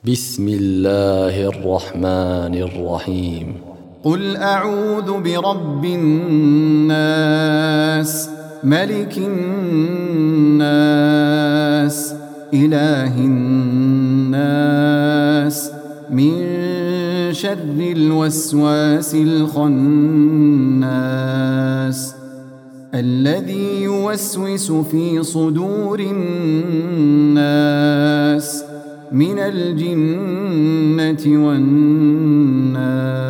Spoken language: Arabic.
بسم الله الرحمن الرحيم. قل أعوذ برب الناس ملك الناس إله الناس من شر الوسواس الخناس الذي يوسوس في صدور الناس من الجنة والناس.